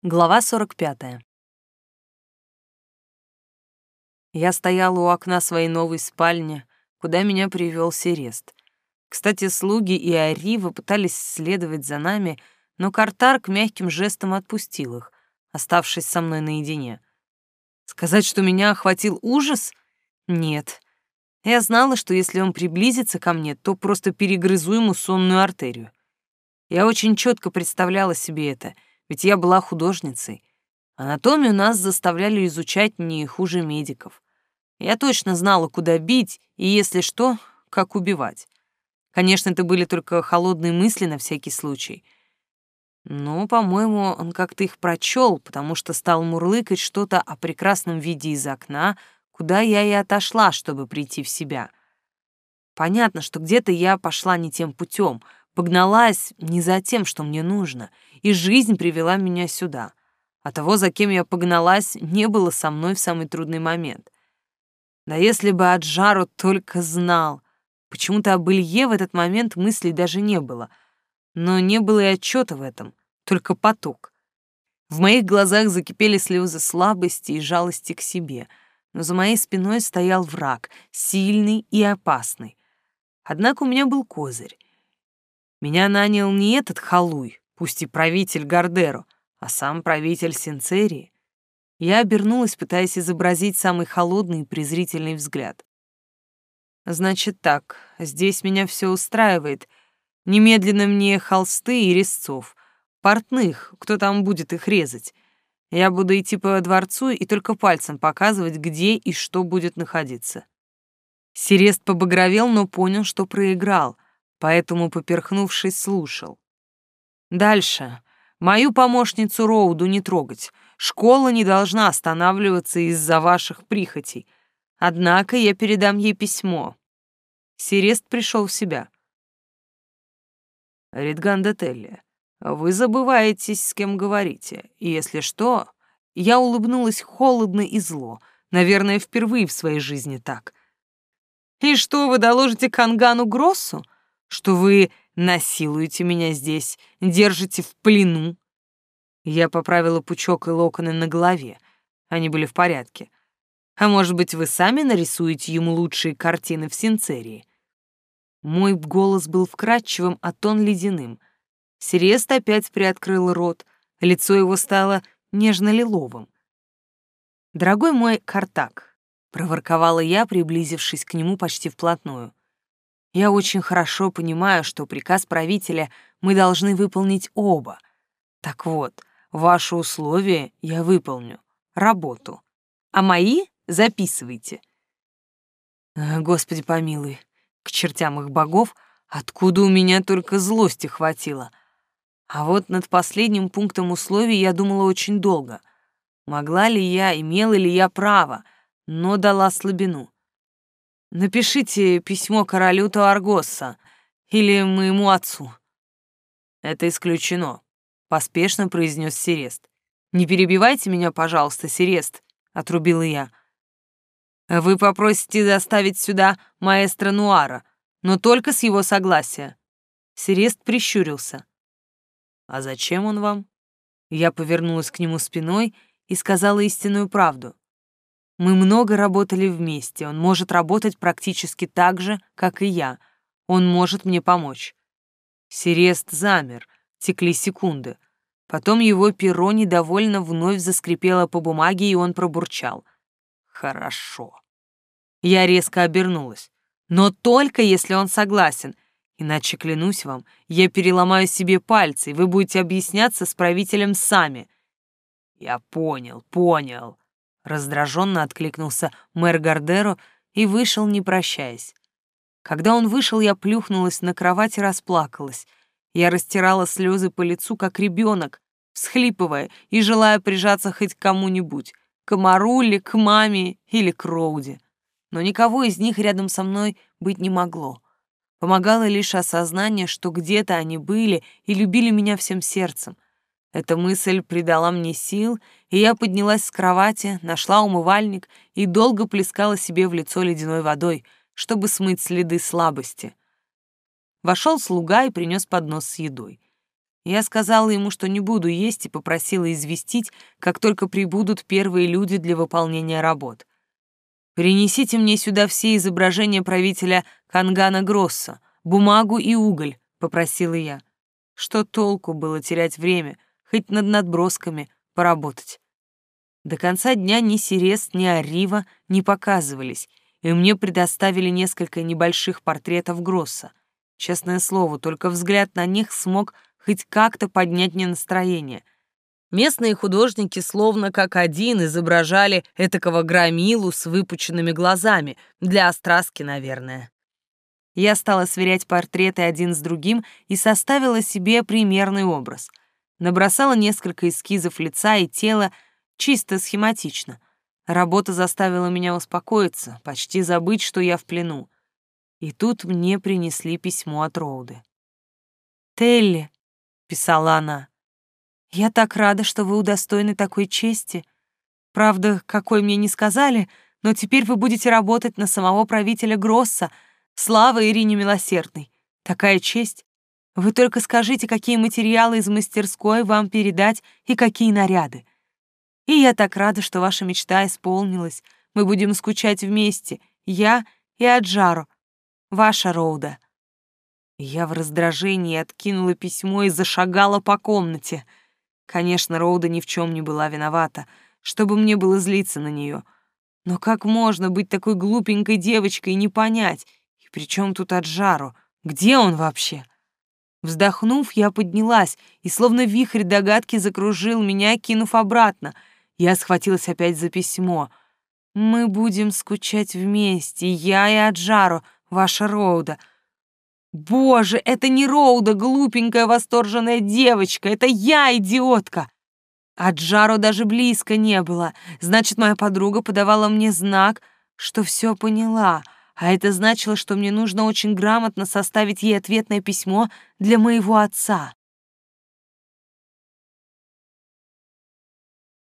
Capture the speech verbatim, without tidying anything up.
Глава сорок пятая. Я стояла у окна своей новой спальни, куда меня привел Серест. Кстати, слуги и Арива пытались следовать за нами, но Картарк мягким жестом отпустил их, оставшись со мной наедине. Сказать, что меня охватил ужас? Нет. Я знала, что если он приблизится ко мне, то просто перегрызу ему сонную артерию. Я очень четко представляла себе это, ведь я была художницей. Анатомию нас заставляли изучать не хуже медиков. Я точно знала, куда бить и, если что, как убивать. Конечно, это были только холодные мысли на всякий случай. Но, по-моему, он как-то их прочел, потому что стал мурлыкать что-то о прекрасном виде из окна, куда я и отошла, чтобы прийти в себя. Понятно, что где-то я пошла не тем путем, погналась не за тем, что мне нужно, и жизнь привела меня сюда. А того, за кем я погналась, не было со мной в самый трудный момент. Да если бы Аджару только знал. Почему-то об Илье в этот момент мыслей даже не было. Но не было и отчета в этом, только поток. В моих глазах закипели слезы слабости и жалости к себе, но за моей спиной стоял враг, сильный и опасный. Однако у меня был козырь. Меня нанял не этот халуй, пусть и правитель Гардеро, а сам правитель Синцерии. Я обернулась, пытаясь изобразить самый холодный и презрительный взгляд. Значит так, здесь меня все устраивает. Немедленно мне холсты и резцов, портных, кто там будет их резать. Я буду идти по дворцу и только пальцем показывать, где и что будет находиться. Серест побагровел, но понял, что проиграл, поэтому, поперхнувшись, слушал. Дальше. Мою помощницу Роуду не трогать. Школа не должна останавливаться из-за ваших прихотей. Однако я передам ей письмо. Серест пришел в себя. Ридганда Телли, вы забываетесь, с кем говорите. И если что... Я улыбнулась холодно и зло. Наверное, впервые в своей жизни так. И что вы доложите Кангану Гроссу? Что вы насилуете меня здесь, держите в плену? Я поправила пучок и локоны на голове. Они были в порядке. А может быть, вы сами нарисуете ему лучшие картины в Синцерии? Мой голос был вкрадчивым, а тон ледяным. Серест опять приоткрыл рот, лицо его стало нежно-лиловым. «Дорогой мой Картак», — проворковала я, приблизившись к нему почти вплотную, «я очень хорошо понимаю, что приказ правителя мы должны выполнить оба. Так вот, ваши условия я выполню, работу, а мои записывайте». Господи помилуй, к чертям их богов, откуда у меня только злости хватило. А вот над последним пунктом условий я думала очень долго. Могла ли я, имела ли я право, но дала слабину. Напишите письмо королю Туаргосса или моему отцу. Это исключено, поспешно произнес Серест. Не перебивайте меня, пожалуйста, Серест, отрубила я. Вы попросите доставить сюда маэстро Нуара, но только с его согласия. Серест прищурился. А зачем он вам? Я повернулась к нему спиной и сказала истинную правду. Мы много работали вместе, он может работать практически так же, как и я. Он может мне помочь. Серест замер, текли секунды. Потом его перо недовольно вновь заскрипело по бумаге, и он пробурчал. Хорошо. Я резко обернулась. Но только если он согласен. Иначе, клянусь вам, я переломаю себе пальцы, и вы будете объясняться с правителем сами. Я понял, понял. Раздраженно откликнулся мэр Гардеро и вышел, не прощаясь. Когда он вышел, я плюхнулась на кровать и расплакалась. Я растирала слезы по лицу, как ребенок, всхлипывая и желая прижаться хоть к кому-нибудь, к Амаруле, к маме или к Роуде. Но никого из них рядом со мной быть не могло. Помогало лишь осознание, что где-то они были и любили меня всем сердцем. Эта мысль придала мне сил, и я поднялась с кровати, нашла умывальник и долго плескала себе в лицо ледяной водой, чтобы смыть следы слабости. Вошел слуга и принес поднос с едой. Я сказала ему, что не буду есть, и попросила известить, как только прибудут первые люди для выполнения работ. «Принесите мне сюда все изображения правителя Кангана Гросса, бумагу и уголь», — попросила я. Что толку было терять время, хоть над надбросками поработать? До конца дня ни Сирест, ни Арива не показывались, и мне предоставили несколько небольших портретов Гросса. Честное слово, только взгляд на них смог хоть как-то поднять мне настроение. Местные художники словно как один изображали этакого громилу с выпученными глазами, для остраски, наверное. Я стала сверять портреты один с другим и составила себе примерный образ. Набросала несколько эскизов лица и тела, чисто схематично. Работа заставила меня успокоиться, почти забыть, что я в плену. И тут мне принесли письмо от Роуды. «Телли», — писала она, — «я так рада, что вы удостоены такой чести. Правда, какой мне не сказали, но теперь вы будете работать на самого правителя Гросса. Слава Ирине Милосердной! Такая честь! Вы только скажите, какие материалы из мастерской вам передать и какие наряды. И я так рада, что ваша мечта исполнилась. Мы будем скучать вместе, я и Аджаро, ваша Роуда». Я в раздражении откинула письмо и зашагала по комнате. Конечно, Роуда ни в чем не была виновата, чтобы мне было злиться на нее. Но как можно быть такой глупенькой девочкой и не понять? И при чем тут Аджаро? Где он вообще? Вздохнув, я поднялась, и словно вихрь догадки закружил меня, кинув обратно. Я схватилась опять за письмо. «Мы будем скучать вместе, я и Аджаро, ваша Роуда». Боже, это не Роуда, глупенькая восторженная девочка, это я, идиотка. А Джаро даже близко не было. Значит, моя подруга подавала мне знак, что все поняла, а это значило, что мне нужно очень грамотно составить ей ответное письмо для моего отца.